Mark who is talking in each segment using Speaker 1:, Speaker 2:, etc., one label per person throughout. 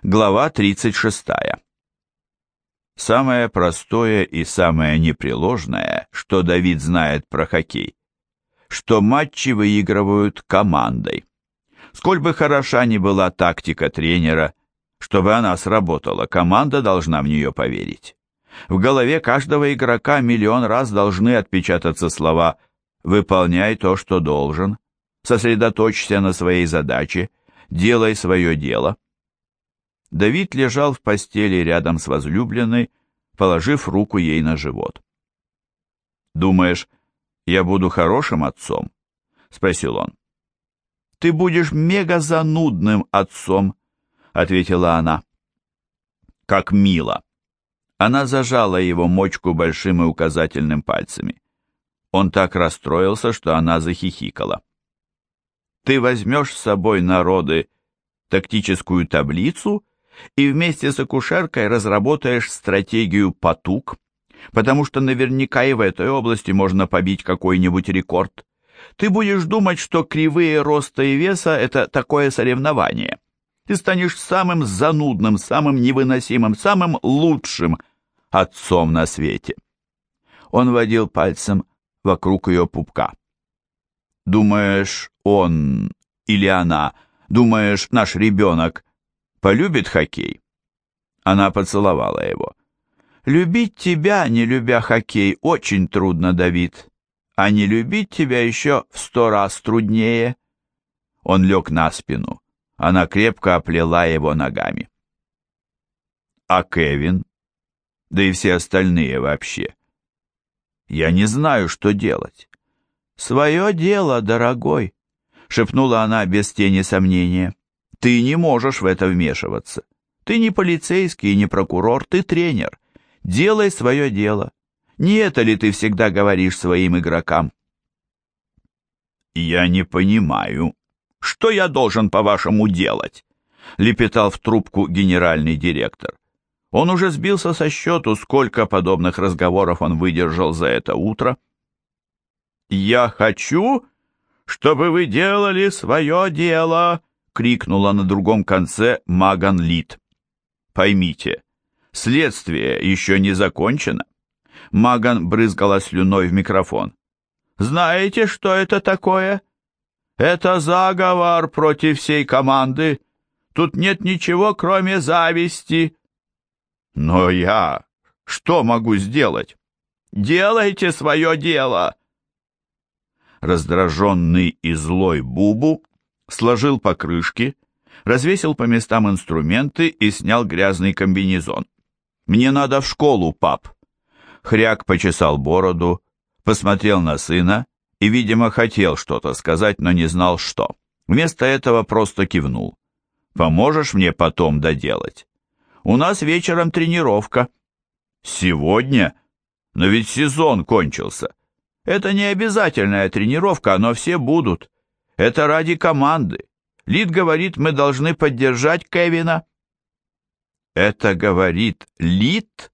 Speaker 1: Глава 36. Самое простое и самое непреложное, что Давид знает про хоккей, что матчи выигрывают командой. Сколь бы хороша ни была тактика тренера, чтобы она сработала, команда должна в нее поверить. В голове каждого игрока миллион раз должны отпечататься слова «выполняй то, что должен», «сосредоточься на своей задаче», «делай свое дело». Давид лежал в постели рядом с возлюбленной, положив руку ей на живот. «Думаешь, я буду хорошим отцом?» — спросил он. «Ты будешь мега-занудным отцом», — ответила она. «Как мило!» Она зажала его мочку большим и указательным пальцами. Он так расстроился, что она захихикала. «Ты возьмешь с собой на роды тактическую таблицу и вместе с акушеркой разработаешь стратегию потуг, потому что наверняка и в этой области можно побить какой-нибудь рекорд. Ты будешь думать, что кривые роста и веса – это такое соревнование. Ты станешь самым занудным, самым невыносимым, самым лучшим отцом на свете». Он водил пальцем вокруг ее пупка. «Думаешь, он или она, думаешь, наш ребенок полюбит хоккей?» Она поцеловала его. «Любить тебя, не любя хоккей, очень трудно, Давид, а не любить тебя еще в 100 раз труднее». Он лег на спину. Она крепко оплела его ногами. «А Кевин? Да и все остальные вообще. Я не знаю, что делать». «Свое дело, дорогой», — шепнула она без тени сомнения. «Ты не можешь в это вмешиваться. Ты не полицейский, не прокурор, ты тренер. Делай свое дело. Не это ли ты всегда говоришь своим игрокам?» «Я не понимаю, что я должен, по-вашему, делать?» — лепетал в трубку генеральный директор. Он уже сбился со счету, сколько подобных разговоров он выдержал за это утро. «Я хочу, чтобы вы делали свое дело!» — крикнула на другом конце Маган Лид. «Поймите, следствие еще не закончено». Маган брызгала слюной в микрофон. «Знаете, что это такое? Это заговор против всей команды. Тут нет ничего, кроме зависти». «Но я что могу сделать?» «Делайте свое дело!» Раздраженный и злой Бубу сложил покрышки, развесил по местам инструменты и снял грязный комбинезон. «Мне надо в школу, пап!» Хряк почесал бороду, посмотрел на сына и, видимо, хотел что-то сказать, но не знал что. Вместо этого просто кивнул. «Поможешь мне потом доделать? У нас вечером тренировка». «Сегодня? Но ведь сезон кончился». «Это не обязательная тренировка, но все будут. Это ради команды. Лид говорит, мы должны поддержать Кевина». «Это говорит Лид?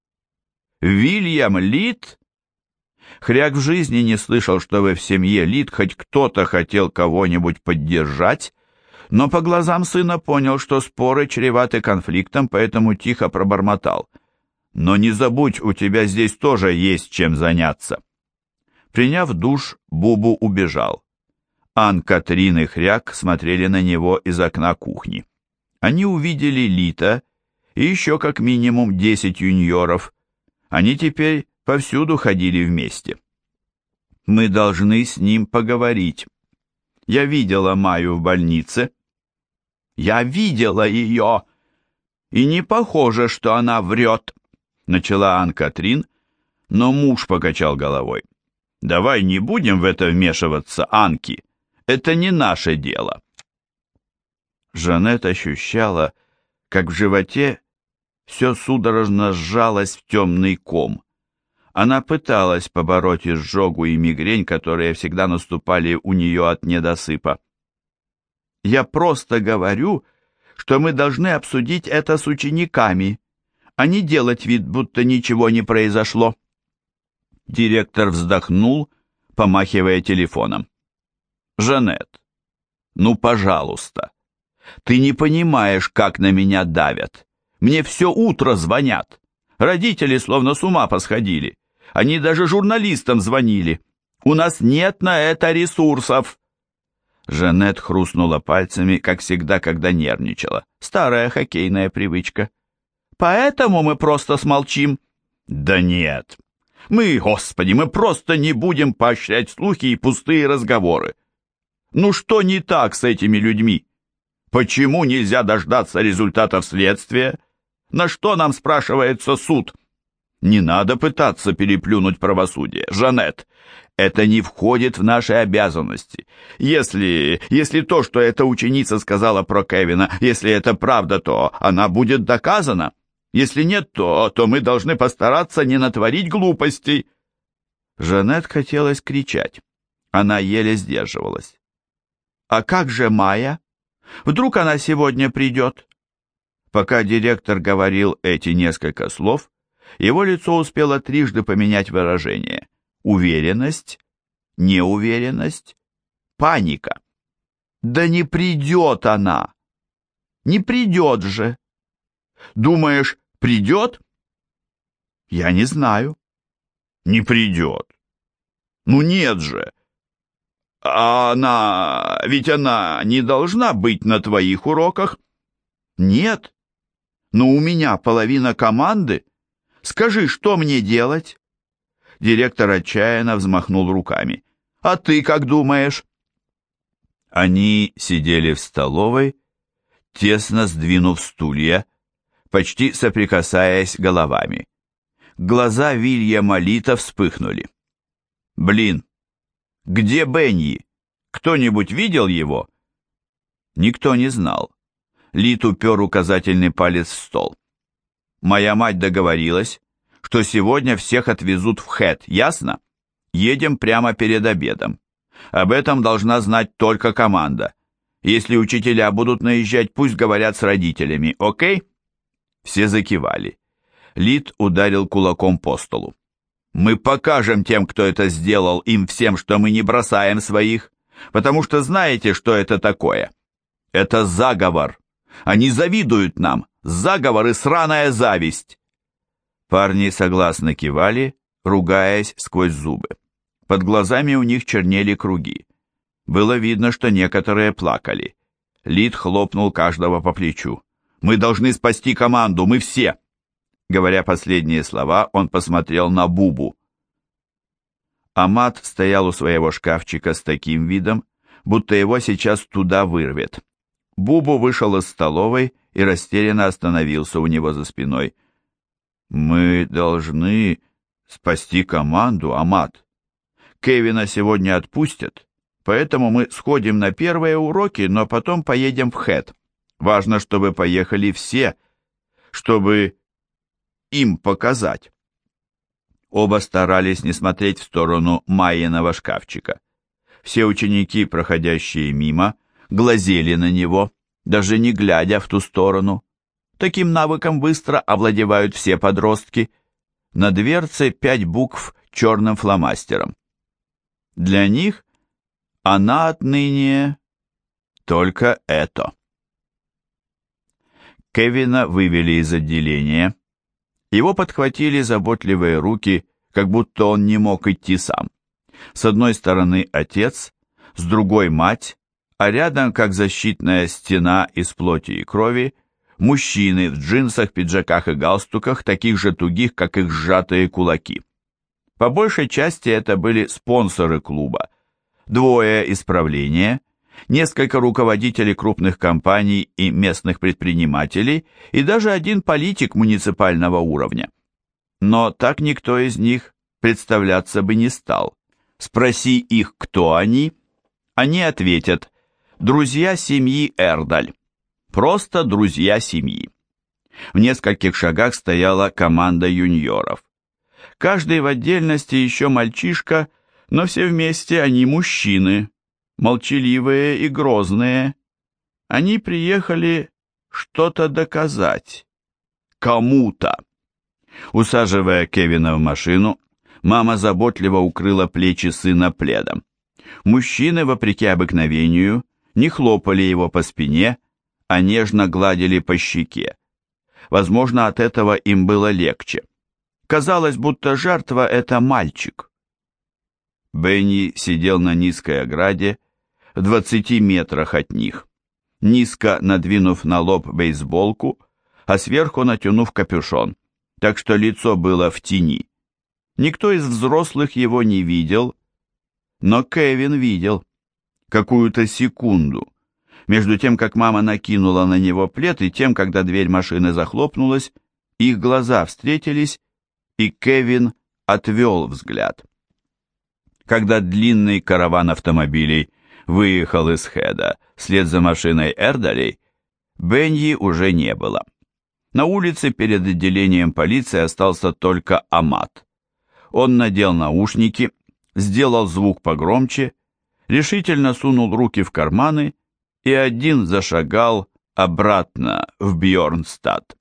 Speaker 1: Вильям Лид?» Хряк в жизни не слышал, чтобы в семье Лид хоть кто-то хотел кого-нибудь поддержать, но по глазам сына понял, что споры чреваты конфликтом, поэтому тихо пробормотал. «Но не забудь, у тебя здесь тоже есть чем заняться». Приняв душ, Бубу убежал. Ан-Катрин и Хряк смотрели на него из окна кухни. Они увидели Лита и еще как минимум 10 юниоров. Они теперь повсюду ходили вместе. «Мы должны с ним поговорить. Я видела Майю в больнице». «Я видела ее, и не похоже, что она врет», — начала Ан-Катрин, но муж покачал головой. «Давай не будем в это вмешиваться, Анки. Это не наше дело». Жанет ощущала, как в животе все судорожно сжалось в темный ком. Она пыталась побороть изжогу и мигрень, которые всегда наступали у нее от недосыпа. «Я просто говорю, что мы должны обсудить это с учениками, а не делать вид, будто ничего не произошло». Директор вздохнул, помахивая телефоном. «Жанет, ну, пожалуйста, Ты не понимаешь, как на меня давят. Мне все утро звонят. Родители словно с ума посходили. Они даже журналистам звонили. У нас нет на это ресурсов. Жанет хрустнула пальцами, как всегда, когда нервничала. Старая хоккейная привычка. Поэтому мы просто смолчим. Да нет. Господи, мы просто не будем поощрять слухи и пустые разговоры. Ну что не так с этими людьми? Почему нельзя дождаться результатов следствия? На что нам спрашивается суд? Не надо пытаться переплюнуть правосудие. Жанет, это не входит в наши обязанности. Если то, что эта ученица сказала про Кевина, если это правда, то она будет доказана. Если нет, то мы должны постараться не натворить глупостей. Жанет хотелось кричать. Она еле сдерживалась. А как же Майя? Вдруг она сегодня придет? Пока директор говорил эти несколько слов, его лицо успело трижды поменять выражение. Уверенность, неуверенность, паника. Да не придет она! Не придет же! Думаешь, придет? Я не знаю. Не придет. Ну нет же! Ведь она не должна быть на твоих уроках? Нет. Но у меня половина команды. Скажи, что мне делать? Директор отчаянно взмахнул руками. А ты как думаешь? Они сидели в столовой, тесно сдвинув стулья, почти соприкасаясь головами. Глаза Вильяма Лита вспыхнули. Блин, где Бенни? Кто-нибудь видел его? Никто не знал. Лит упер указательный палец в стол. Моя мать договорилась, что сегодня всех отвезут в Хэт, ясно? Едем прямо перед обедом. Об этом должна знать только команда. Если учителя будут наезжать, пусть говорят с родителями, окей? Все закивали. Лит ударил кулаком по столу. Мы покажем тем, кто это сделал, им всем, что мы не бросаем своих, потому что знаете, что это такое? Это заговор. Они завидуют нам. Заговор и сраная зависть. Парни согласно кивали, ругаясь сквозь зубы. Под глазами у них чернели круги. Было видно, что некоторые плакали. Лид хлопнул каждого по плечу. «Мы должны спасти команду, мы все!» Говоря последние слова, он посмотрел на Бубу. Амат стоял у своего шкафчика с таким видом, будто его сейчас туда вырвет. Бубу вышел из столовой и растерянно остановился у него за спиной. «Мы должны спасти команду, Амат. Кевина сегодня отпустят, поэтому мы сходим на первые уроки, но потом поедем в Хэт. Важно, чтобы поехали все, чтобы им показать». Оба старались не смотреть в сторону Майиного шкафчика. Все ученики, проходящие мимо, глазели на него, даже не глядя в ту сторону. Таким навыком быстро овладевают все подростки. На дверце 5 букв черным фломастером. Для них она отныне только это. Кевина вывели из отделения. Его подхватили заботливые руки, как будто он не мог идти сам. С одной стороны отец, с другой мать, а рядом, как защитная стена из плоти и крови, мужчины в джинсах, пиджаках и галстуках, таких же тугих, как их сжатые кулаки. По большей части это были спонсоры клуба. 2 из правления, несколько руководителей крупных компаний и местных предпринимателей и даже 1 политик муниципального уровня. Но так никто из них представляться бы не стал. Спроси их, кто они ответят: друзья семьи Эрдаль. Просто друзья семьи. В нескольких шагах стояла команда юниоров. Каждый в отдельности еще мальчишка, но все вместе они мужчины, молчаливые и грозные. Они приехали что-то доказать. Кому-то. Усаживая Кевина в машину, мама заботливо укрыла плечи сына пледом. Мужчины, вопреки обыкновению, не хлопали его по спине, а нежно гладили по щеке. Возможно, от этого им было легче. Казалось, будто жертва — это мальчик. Бенни сидел на низкой ограде в 20 метрах от них, низко надвинув на лоб бейсболку, а сверху натянув капюшон, так что лицо было в тени. Никто из взрослых его не видел, но Кевин видел. Какую-то секунду, между тем, как мама накинула на него плед, и тем, когда дверь машины захлопнулась, их глаза встретились, и Кевин отвел взгляд. Когда длинный караван автомобилей выехал из Хеда вслед за машиной Эрдалей, Бенни уже не было. На улице перед отделением полиции остался только Амат. Он надел наушники, сделал звук погромче, решительно сунул руки в карманы и один зашагал обратно в Бьорнстад.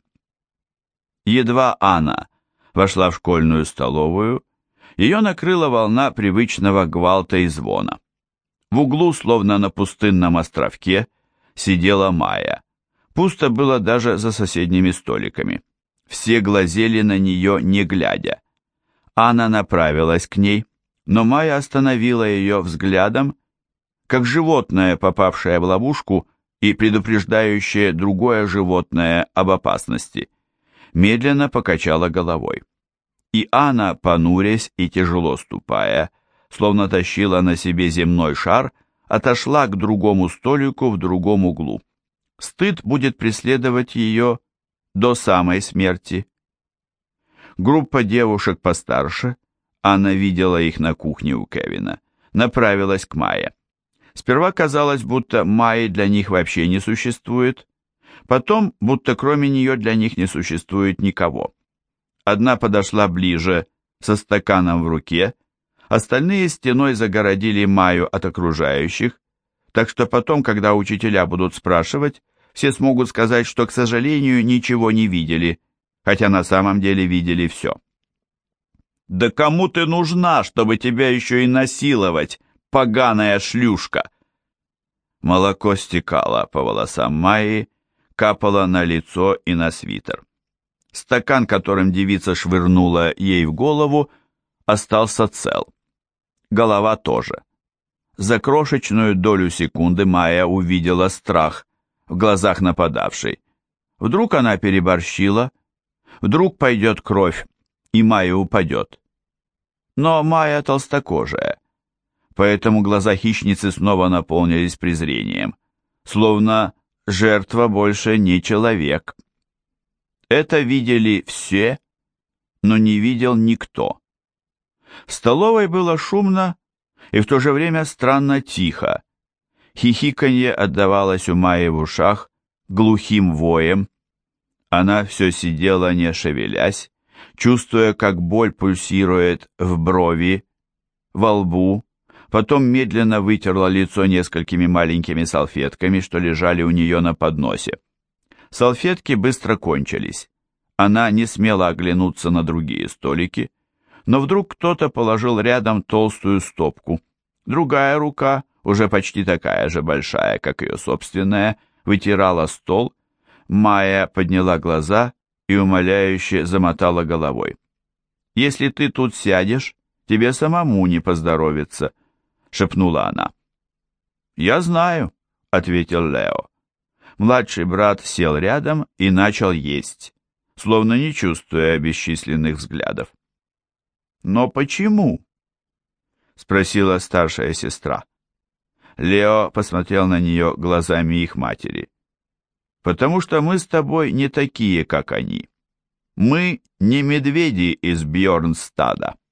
Speaker 1: Едва Анна вошла в школьную столовую, ее накрыла волна привычного гвалта и звона. В углу, словно на пустынном островке, сидела Майя. Пусто было даже за соседними столиками. Все глазели на нее, не глядя. Анна направилась к ней, но Майя остановила ее взглядом, как животное, попавшее в ловушку и предупреждающее другое животное об опасности. Медленно покачала головой. И Анна, понурясь и тяжело ступая, словно тащила на себе земной шар, отошла к другому столику в другом углу. Стыд будет преследовать ее до самой смерти. Группа девушек постарше, Анна видела их на кухне у Кевина, направилась к Майе. Сперва казалось, будто Майи для них вообще не существует, потом, будто кроме нее для них не существует никого. Одна подошла ближе, со стаканом в руке, остальные стеной загородили Майю от окружающих, так что потом, когда учителя будут спрашивать, все смогут сказать, что, к сожалению, ничего не видели, хотя на самом деле видели все. «Да кому ты нужна, чтобы тебя еще и насиловать, поганая шлюшка?» Молоко стекало по волосам Майи, капало на лицо и на свитер. Стакан, которым девица швырнула ей в голову, остался цел. Голова тоже. За крошечную долю секунды Майя увидела страх в глазах нападавшей. Вдруг она переборщила, вдруг пойдет кровь, и Майя упадет. Но Майя толстокожая, поэтому глаза хищницы снова наполнились презрением, словно жертва больше не человек. Это видели все, но не видел никто. В столовой было шумно и в то же время странно тихо. Хихиканье отдавалось у Майи в ушах глухим воем. Она все сидела, не шевелясь, чувствуя, как боль пульсирует в брови, во лбу, потом медленно вытерла лицо несколькими маленькими салфетками, что лежали у нее на подносе. Салфетки быстро кончились. Она не смела оглянуться на другие столики, но вдруг кто-то положил рядом толстую стопку. Другая рука, уже почти такая же большая, как ее собственная, вытирала стол. Майя подняла глаза и умоляюще замотала головой. «Если ты тут сядешь, тебе самому не поздоровится», — шепнула она. «Я знаю», — ответил Лео. Младший брат сел рядом и начал есть, словно не чувствуя бесчисленных взглядов. «Но почему?» — спросила старшая сестра. Лео посмотрел на нее глазами их матери. «Потому что мы с тобой не такие, как они. Мы не медведи из Бьорнстада».